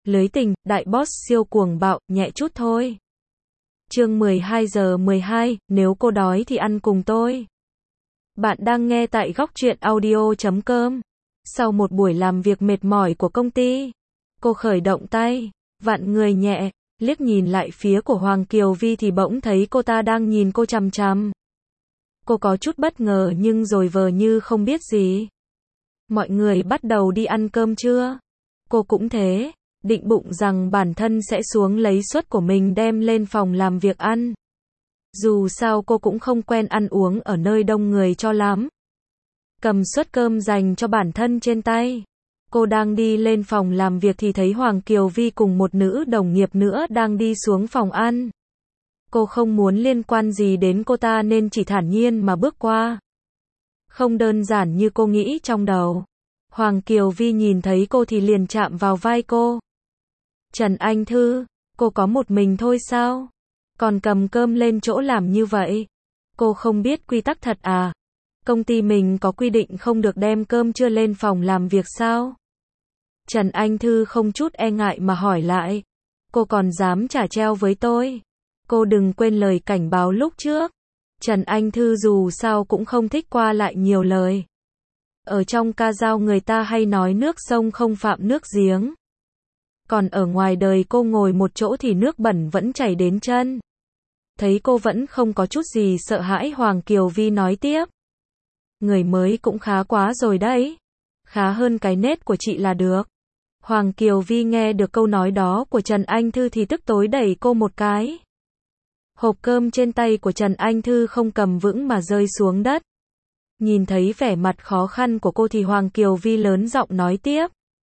Lưới tình, đại boss siêu cuồng bạo, nhẹ chút thôi. Chương 12 giờ 12, nếu cô đói thì ăn cùng tôi. Bạn đang nghe tại góc truyện audio.com. Sau một buổi làm việc mệt mỏi của công ty, cô khởi động tay, vặn người nhẹ, liếc nhìn lại phía của Hoàng Kiều Vi thì bỗng thấy cô ta đang nhìn cô chằm chằm. Cô có chút bất ngờ nhưng rồi vờ như không biết gì. Mọi người bắt đầu đi ăn cơm chưa? Cô cũng thế, định bụng rằng bản thân sẽ xuống lấy suất của mình đem lên phòng làm việc ăn. Dù sao cô cũng không quen ăn uống ở nơi đông người cho lắm. Cầm suất cơm dành cho bản thân trên tay. Cô đang đi lên phòng làm việc thì thấy Hoàng Kiều Vi cùng một nữ đồng nghiệp nữa đang đi xuống phòng ăn. Cô không muốn liên quan gì đến cô ta nên chỉ thản nhiên mà bước qua. Không đơn giản như cô nghĩ trong đầu. Hoàng Kiều Vi nhìn thấy cô thì liền chạm vào vai cô. Trần Anh Thư, cô có một mình thôi sao? Còn cầm cơm lên chỗ làm như vậy? Cô không biết quy tắc thật à? Công ty mình có quy định không được đem cơm trưa lên phòng làm việc sao? Trần Anh Thư không chút e ngại mà hỏi lại. Cô còn dám trả treo với tôi? Cô đừng quên lời cảnh báo lúc trước. Trần Anh Thư dù sao cũng không thích qua lại nhiều lời. Ở trong ca dao người ta hay nói nước sông không phạm nước giếng. Còn ở ngoài đời cô ngồi một chỗ thì nước bẩn vẫn chảy đến chân. Thấy cô vẫn không có chút gì sợ hãi, Hoàng Kiều Vi nói tiếp. Người mới cũng khá quá rồi đấy. Khá hơn cái nết của chị là được. Hoàng Kiều Vi nghe được câu nói đó của Trần Anh Thư thì tức tối đẩy cô một cái. Hộp cơm trên tay của Trần Anh Thư không cầm vững mà rơi xuống đất. Nhìn thấy vẻ mặt khó khăn của cô thì Hoàng Kiều Vi lớn giọng nói tiếp.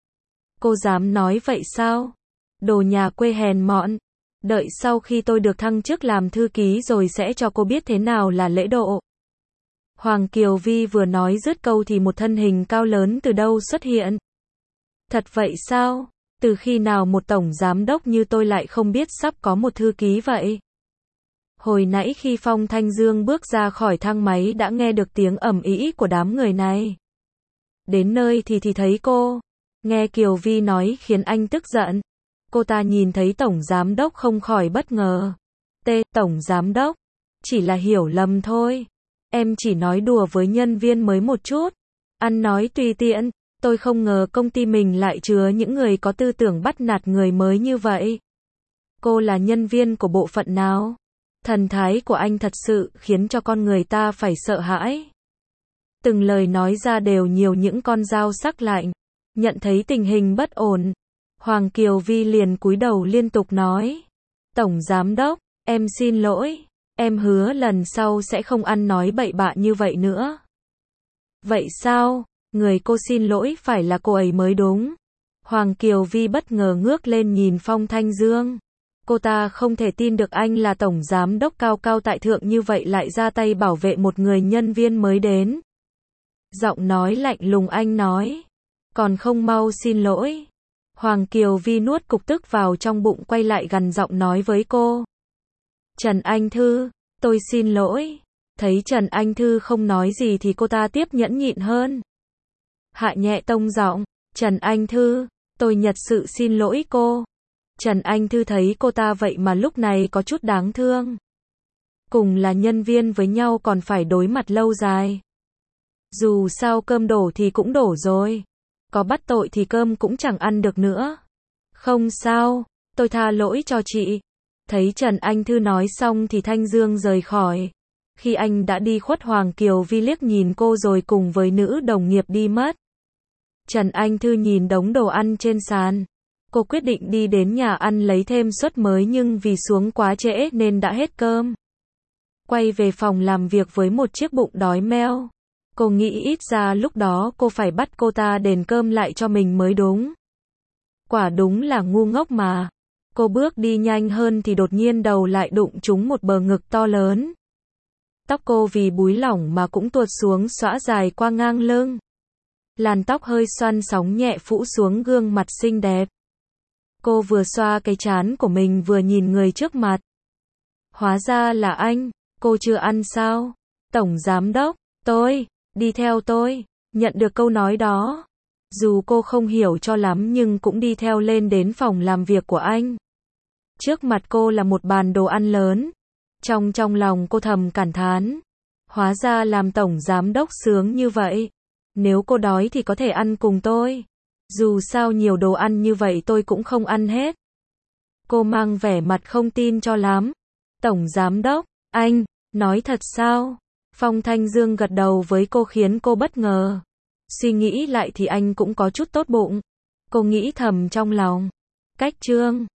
Cô dám nói vậy sao? Đồ nhà quê hèn mọn. Đợi sau khi tôi được thăng chức làm thư ký rồi sẽ cho cô biết thế nào là lễ độ. Hoàng Kiều Vi vừa nói dứt câu thì một thân hình cao lớn từ đâu xuất hiện. Thật vậy sao? Từ khi nào một tổng giám đốc như tôi lại không biết sắp có một thư ký vậy? Hồi nãy khi Phong Thanh Dương bước ra khỏi thang máy đã nghe được tiếng ầm ĩ của đám người này. Đến nơi thì thấy cô. Nghe Kiều Vi nói khiến anh tức giận. Cô ta nhìn thấy tổng giám đốc không khỏi bất ngờ. Tổng giám đốc? Chỉ là hiểu lầm thôi. Em chỉ nói đùa với nhân viên mới một chút. Ăn nói tùy tiện. Tôi không ngờ công ty mình lại chứa những người có tư tưởng bắt nạt người mới như vậy. Cô là nhân viên của bộ phận nào? Thần thái của anh thật sự khiến cho con người ta phải sợ hãi. Từng lời nói ra đều nhiều những con dao sắc lạnh. Nhận thấy tình hình bất ổn, Hoàng Kiều Vi liền cúi đầu liên tục nói. Tổng giám đốc, em xin lỗi. Em hứa lần sau sẽ không ăn nói bậy bạ như vậy nữa. Vậy sao? Người cô xin lỗi phải là cô ấy mới đúng. Hoàng Kiều Vi bất ngờ ngước lên nhìn Phong Thanh Dương. Cô ta không thể tin được anh là tổng giám đốc cao cao tại thượng như vậy lại ra tay bảo vệ một người nhân viên mới đến. Giọng nói lạnh lùng anh nói. Còn không mau xin lỗi. Hoàng Kiều Vi nuốt cục tức vào trong bụng quay lại gằn giọng nói với cô. Trần Anh Thư, tôi xin lỗi. Thấy Trần Anh Thư không nói gì thì cô ta tiếp nhẫn nhịn hơn. Hạ nhẹ tông giọng. Trần Anh Thư, tôi thật sự xin lỗi cô. Trần Anh Thư thấy cô ta vậy mà lúc này có chút đáng thương. Cùng là nhân viên với nhau còn phải đối mặt lâu dài. Dù sao cơm đổ thì cũng đổ rồi. Có bắt tội thì cơm cũng chẳng ăn được nữa. Không sao, tôi tha lỗi cho chị. Thấy Trần Anh Thư nói xong thì Thanh Dương rời khỏi. Khi anh đã đi khuất, Hoàng Kiều Vi liếc nhìn cô rồi cùng với nữ đồng nghiệp đi mất. Trần Anh Thư nhìn đống đồ ăn trên sàn. Cô quyết định đi đến nhà ăn lấy thêm suất mới nhưng vì xuống quá trễ nên đã hết cơm. Quay về phòng làm việc với một chiếc bụng đói meo. Cô nghĩ ít ra lúc đó cô phải bắt cô ta đền cơm lại cho mình mới đúng. Quả đúng là ngu ngốc mà. Cô bước đi nhanh hơn thì đột nhiên đầu lại đụng trúng một bờ ngực to lớn. Tóc cô vì búi lỏng mà cũng tuột xuống xõa dài qua ngang lưng. Làn tóc hơi xoăn sóng nhẹ phủ xuống gương mặt xinh đẹp. Cô vừa xoa cái trán của mình vừa nhìn người trước mặt. Hóa ra là anh, cô chưa ăn sao? Tổng giám đốc, đi theo tôi. Nhận được câu nói đó, Dù cô không hiểu cho lắm nhưng cũng đi theo lên đến phòng làm việc của anh. Trước mặt cô là một bàn đồ ăn lớn. Trong lòng cô thầm cảm thán. Hóa ra làm tổng giám đốc sướng như vậy. Nếu cô đói thì có thể ăn cùng tôi. Dù sao nhiều đồ ăn như vậy tôi cũng không ăn hết. Cô mang vẻ mặt không tin cho lắm. Tổng giám đốc, anh, nói thật sao? Phong Thanh Dương gật đầu với cô khiến cô bất ngờ. Suy nghĩ lại thì anh cũng có chút tốt bụng. Cô nghĩ thầm trong lòng. Cách Trương